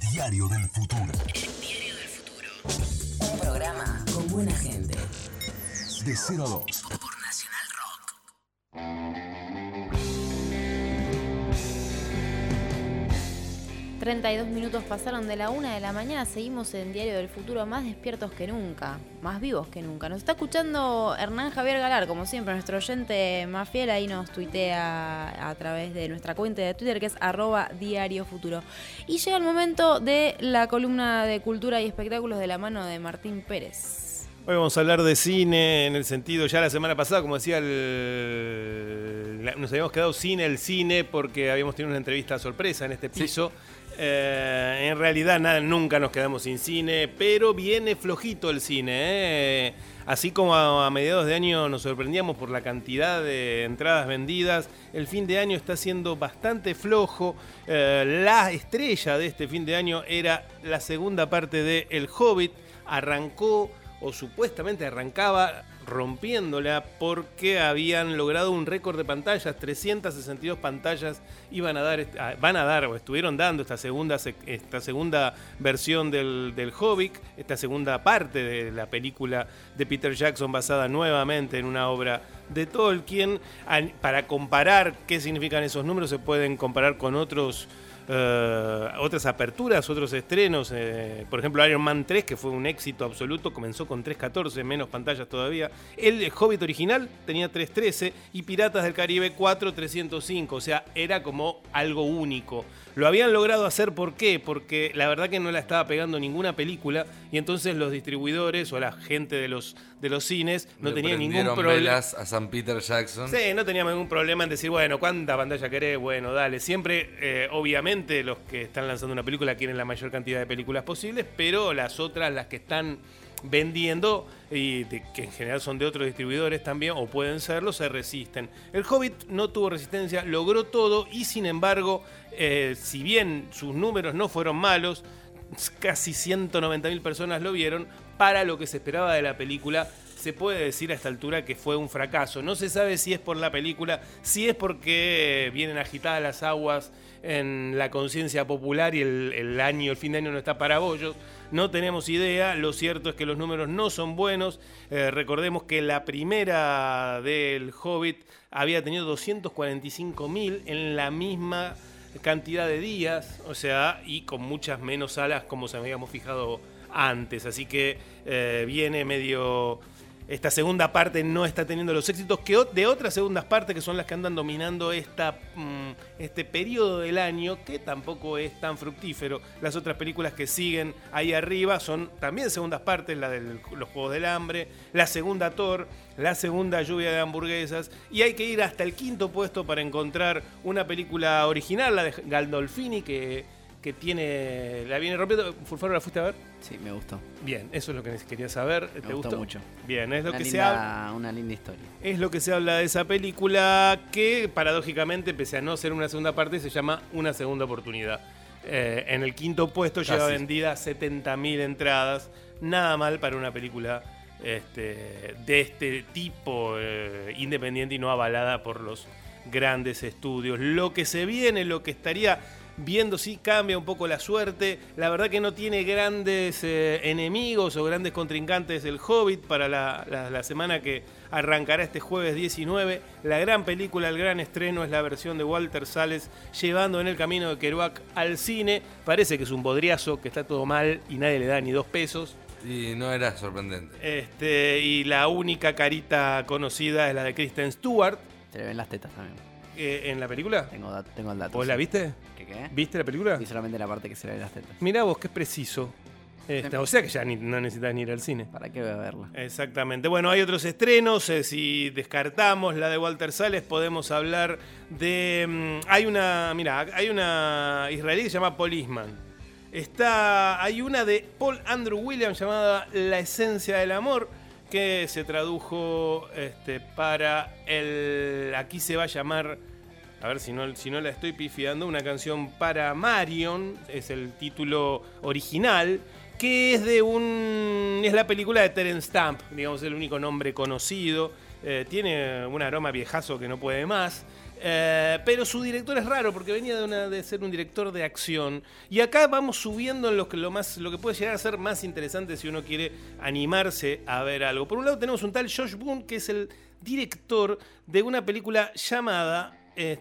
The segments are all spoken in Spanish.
Diario del Futuro. El Diario del Futuro. Un programa con buena gente. De 0 a 2. Por Nacional Rock. 32 minutos pasaron de la 1 de la mañana, seguimos en Diario del Futuro más despiertos que nunca, más vivos que nunca. Nos está escuchando Hernán Javier Galar, como siempre, nuestro oyente más fiel, ahí nos tuitea a través de nuestra cuenta de Twitter, que es @diariofuturo. Y llega el momento de la columna de cultura y espectáculos de la mano de Martín Pérez. Hoy vamos a hablar de cine en el sentido, ya la semana pasada, como decía, nos habíamos quedado sin el cine porque habíamos tenido una entrevista sorpresa en este piso. Sí. En realidad nunca nos quedamos sin cine, pero viene flojito el cine. Así como a mediados de año nos sorprendíamos por la cantidad de entradas vendidas, el fin de año está siendo bastante flojo. La estrella de este fin de año era la segunda parte de El Hobbit. Arrancó, o supuestamente arrancaba, rompiéndola porque habían logrado un récord de pantallas. 362 pantallas van a dar o estuvieron dando esta segunda versión del Hobbit, esta segunda parte de la película de Peter Jackson basada nuevamente en una obra de Tolkien. Para comparar qué significan esos números, se pueden comparar con otras aperturas, otros estrenos. Por ejemplo, Iron Man 3, que fue un éxito absoluto, comenzó con 314, menos pantallas todavía. El Hobbit original tenía 313 y Piratas del Caribe 4, 305. O sea, era como algo único. Lo habían logrado hacer, ¿por qué? Porque la verdad que no la estaba pegando ninguna película y entonces los distribuidores o la gente de los cines no tenían ningún problema. A San Peter Jackson. Sí, no teníamos ningún problema en decir, bueno, ¿cuánta pantalla querés? Bueno, dale. Siempre, obviamente, los que están lanzando una película quieren la mayor cantidad de películas posibles, pero las otras, las que están vendiendo, y que en general son de otros distribuidores también, o pueden serlo, se resisten. El Hobbit no tuvo resistencia, logró todo y sin embargo, si bien sus números no fueron malos, casi 190.000 personas lo vieron. Para lo que se esperaba de la película, se puede decir a esta altura que fue un fracaso. No se sabe si es por la película, si es porque vienen agitadas las aguas en la conciencia popular y el fin de año no está para bollos. No tenemos idea. Lo cierto es que los números no son buenos. Recordemos que la primera del Hobbit había tenido 245.000 en la misma cantidad de días, o sea, y con muchas menos salas como se habíamos fijado antes. Así que viene medio... Esta segunda parte no está teniendo los éxitos de otras segundas partes que son las que andan dominando este periodo del año, que tampoco es tan fructífero. Las otras películas que siguen ahí arriba son también segundas partes, la de los Juegos del Hambre, la segunda Thor, la segunda Lluvia de Hamburguesas, y hay que ir hasta el quinto puesto para encontrar una película original, la de Gandolfini, que la viene rompiendo. ¿Fulfaro la fuiste a ver? Sí, me gustó. Bien, eso es lo que quería saber. ¿Te me gustó mucho. Bien, es lo que se habla. Una linda historia. Es lo que se habla de esa película que, paradójicamente, pese a no ser una segunda parte, se llama Una Segunda Oportunidad. En el quinto puesto lleva vendida 70.000 entradas. Nada mal para una película de este tipo, independiente y no avalada por los grandes estudios. Lo que se viene, lo que estaría viendo si cambia un poco la suerte. La verdad que no tiene grandes enemigos o grandes contrincantes el Hobbit para la semana que arrancará este jueves 19. La gran película, el gran estreno es la versión de Walter Salles llevando En el camino de Kerouac al cine. Parece que es un bodriazo, que está todo mal y nadie le da ni 2 pesos. Y no era sorprendente. Y la única carita conocida es la de Kristen Stewart. Se le ven las tetas también. ¿En la película? Tengo el dato. ¿Vos la viste? ¿Qué? ¿Viste la película? Vi solamente la parte que se le ven las tetas. Mirá vos, qué preciso. O sea que ya no necesitas ni ir al cine. ¿Para qué voy a verla? Exactamente. Bueno, hay otros estrenos. Si descartamos la de Walter Salles, podemos hablar de... Hay una israelí que se llama Policeman. Hay una de Paul Andrew Williams llamada La Esencia del Amor, que se tradujo para aquí se va a llamar, a ver si no la estoy pifiando, una canción para Marion, es el título original, que es la película de Terence Stamp, digamos, el único nombre conocido. Tiene un aroma viejazo que no puede más. Pero su director es raro porque venía de ser un director de acción. Y acá vamos subiendo en lo que puede llegar a ser más interesante si uno quiere animarse a ver algo. Por un lado tenemos un tal Josh Boone, que es el director de una película llamada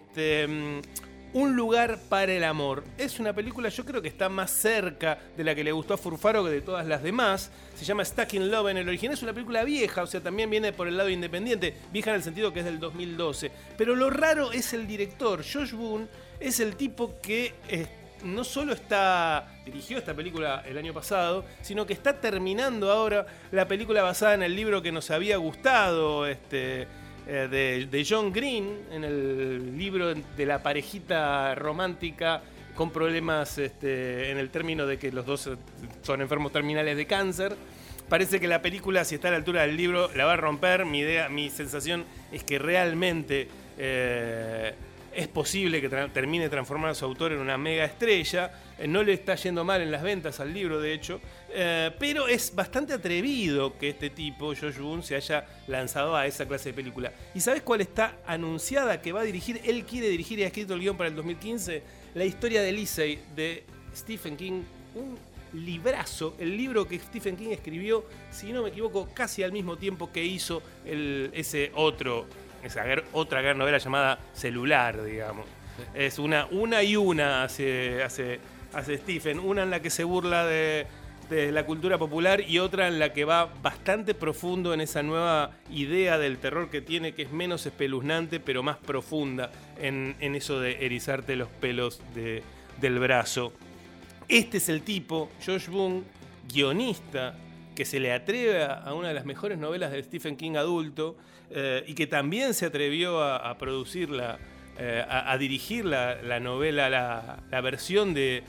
Un lugar para el amor. Es una película, yo creo que está más cerca de la que le gustó a Furfaro que de todas las demás. Se llama Stuck in Love en el original. Es una película vieja, o sea, también viene por el lado independiente. Vieja en el sentido que es del 2012. Pero lo raro es el director. Josh Boone es el tipo que no solo dirigió esta película el año pasado, sino que está terminando ahora la película basada en el libro que nos había gustado, de John Green, en el libro de la parejita romántica con problemas en el término de que los dos son enfermos terminales de cáncer. Parece que la película, si está a la altura del libro, la va a romper. Mi sensación es que realmente es posible que termine transformando a su autor en una mega estrella. No le está yendo mal en las ventas al libro, de hecho. Pero es bastante atrevido que este tipo, Josh Boone, se haya lanzado a esa clase de película. ¿Y sabes cuál está anunciada que va a dirigir? Él quiere dirigir y ha escrito el guión para el 2015. La historia de Lisey, de Stephen King. Un librazo, el libro que Stephen King escribió, si no me equivoco, casi al mismo tiempo que hizo esa otra gran novela llamada Celular, digamos. Es una hace Stephen, una en la que se burla de la cultura popular y otra en la que va bastante profundo en esa nueva idea del terror que tiene, que es menos espeluznante pero más profunda en eso de erizarte los pelos del brazo. Este es el tipo, Josh Boone, guionista, que se le atreve a una de las mejores novelas de Stephen King adulto, y que también se atrevió a producirla, a dirigir la novela, la versión de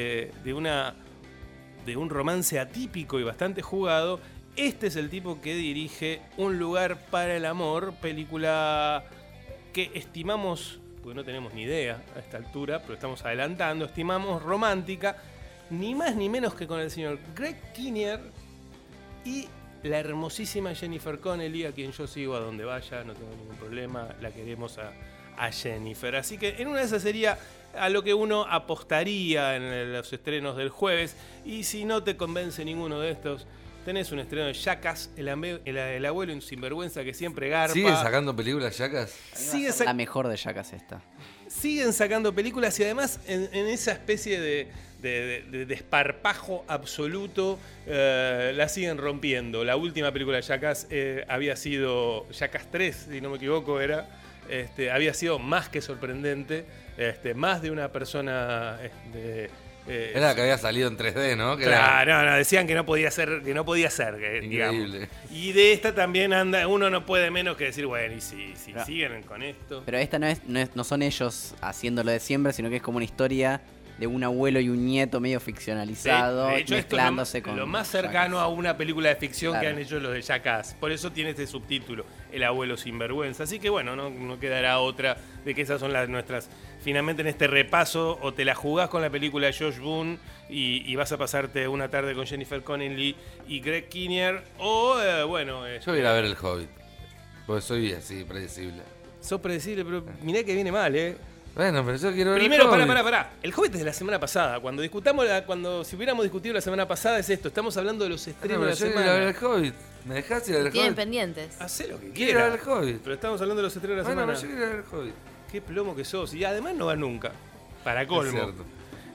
un romance atípico y bastante jugado. Este es el tipo que dirige Un lugar para el amor, película que estimamos, porque no tenemos ni idea a esta altura, pero estamos adelantando, estimamos romántica, ni más ni menos que con el señor Greg Kinnear y la hermosísima Jennifer Connelly, a quien yo sigo a donde vaya, no tengo ningún problema, la queremos a Jennifer. Así que en una de esas sería a lo que uno apostaría en los estrenos del jueves. Y si no te convence ninguno de estos, tenés un estreno de Jackass, el abuelo un sinvergüenza que siempre garpa. ¿Siguen sacando películas Jackass? La mejor de Jackass esta. Siguen sacando películas y además en esa especie de desparpajo absoluto la siguen rompiendo. La última película de Jackass había sido Jackass 3, si no me equivoco, había sido más que sorprendente. Más de una persona era la que había salido en 3D, ¿no? No, decían que no podía ser, Increíble. Digamos. Y de esta también uno no puede menos que decir, bueno, y si siguen con esto. Pero esta no son ellos haciéndolo de siempre, sino que es como una historia de un abuelo y un nieto medio ficcionalizado, de hecho, mezclándose esto es con lo más cercano Jackass. a una película de ficción Claro. que han hecho los de Jackass. Por eso tiene este subtítulo, El abuelo sinvergüenza. Así que bueno, no quedará otra de que esas son las nuestras. Finalmente en este repaso, o te la jugás con la película de Josh Boone y vas a pasarte una tarde con Jennifer Connelly y Greg Kinnear, o Yo voy a ir a ver El Hobbit, porque soy así, predecible. sos predecible, pero mirá que viene mal, Bueno, pero yo quiero ver Primero, El Hobbit. pará. El Hobbit es de la semana pasada. Si hubiéramos discutido la semana pasada es esto. Estamos hablando de los estrenos de la Yo quiero ir a ver semana. El Hobbit. ¿Me dejás ir a ver El Tienen Hobbit? pendientes. Hacé lo que Quiero ir a ver quieras. El Hobbit. Pero estamos hablando de los estrenos de la Bueno, semana. pero yo quiero ir a ver El Hobbit. Qué plomo que sos. Y además no va nunca. Para Es colmo. cierto.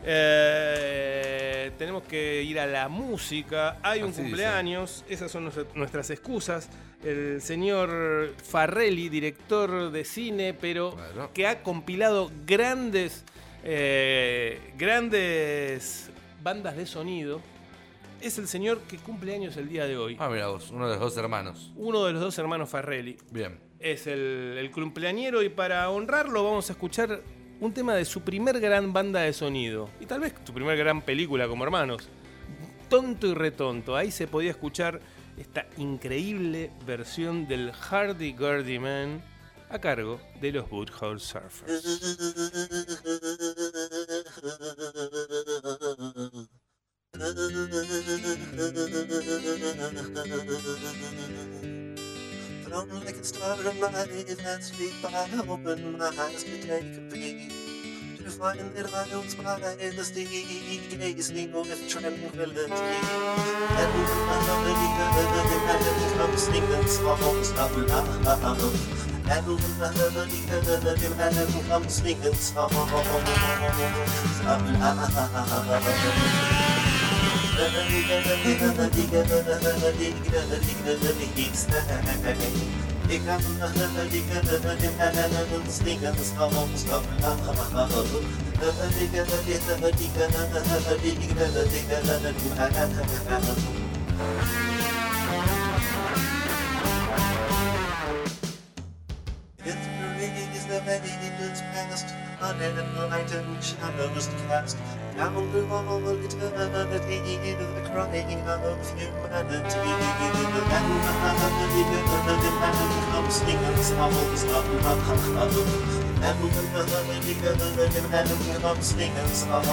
Tenemos que ir a la música. Hay un Así cumpleaños. Esas son nuestras excusas. El señor Farrelly, director de cine, pero Claro. que ha compilado grandes bandas de sonido. Es el señor que cumple años el día de hoy. Ah, mira vos, uno de los dos hermanos. Uno de los dos hermanos Farrelly. Bien. Es el cumpleañero y para honrarlo vamos a escuchar un tema de su primer gran banda de sonido. Y tal vez su primer gran película como hermanos. Tonto y retonto. Ahí se podía escuchar esta increíble versión del Hardy-Gurdy Man a cargo de los Woodhouse Surfers. Don't like it start of life and sleep. I open my eyes to take a peek. To find that I don't spy the sea, gazing with tranquility. And my melody comes singing songs of love. And my melody comes singing songs of the maidens past, unenlightened shadows cast down through all eternity, the crying of humanity. And come singing songs of love. And come singing songs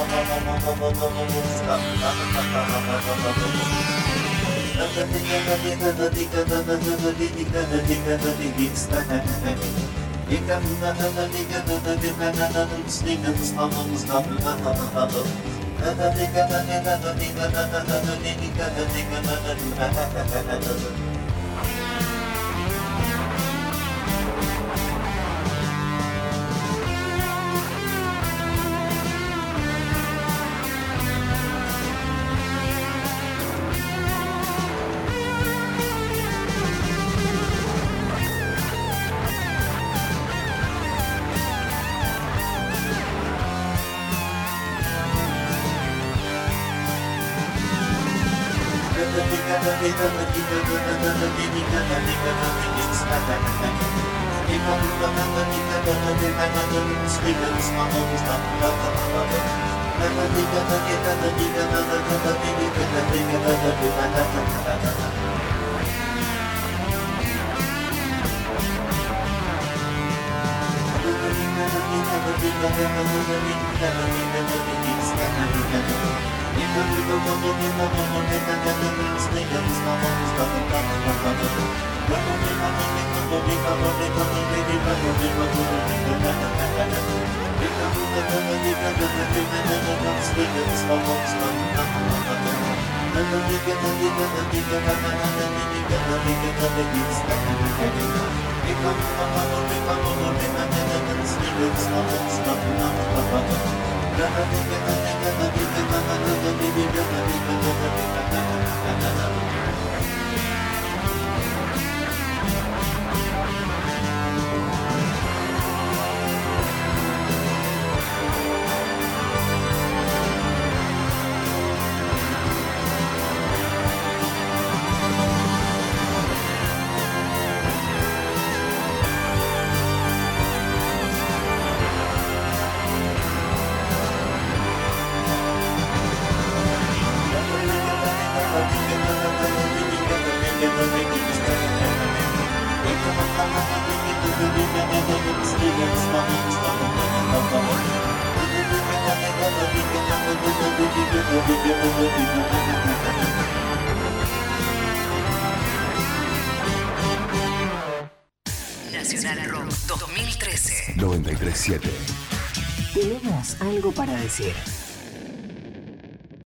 Nacional Rock 2013. 93.7. Tenemos algo para decir.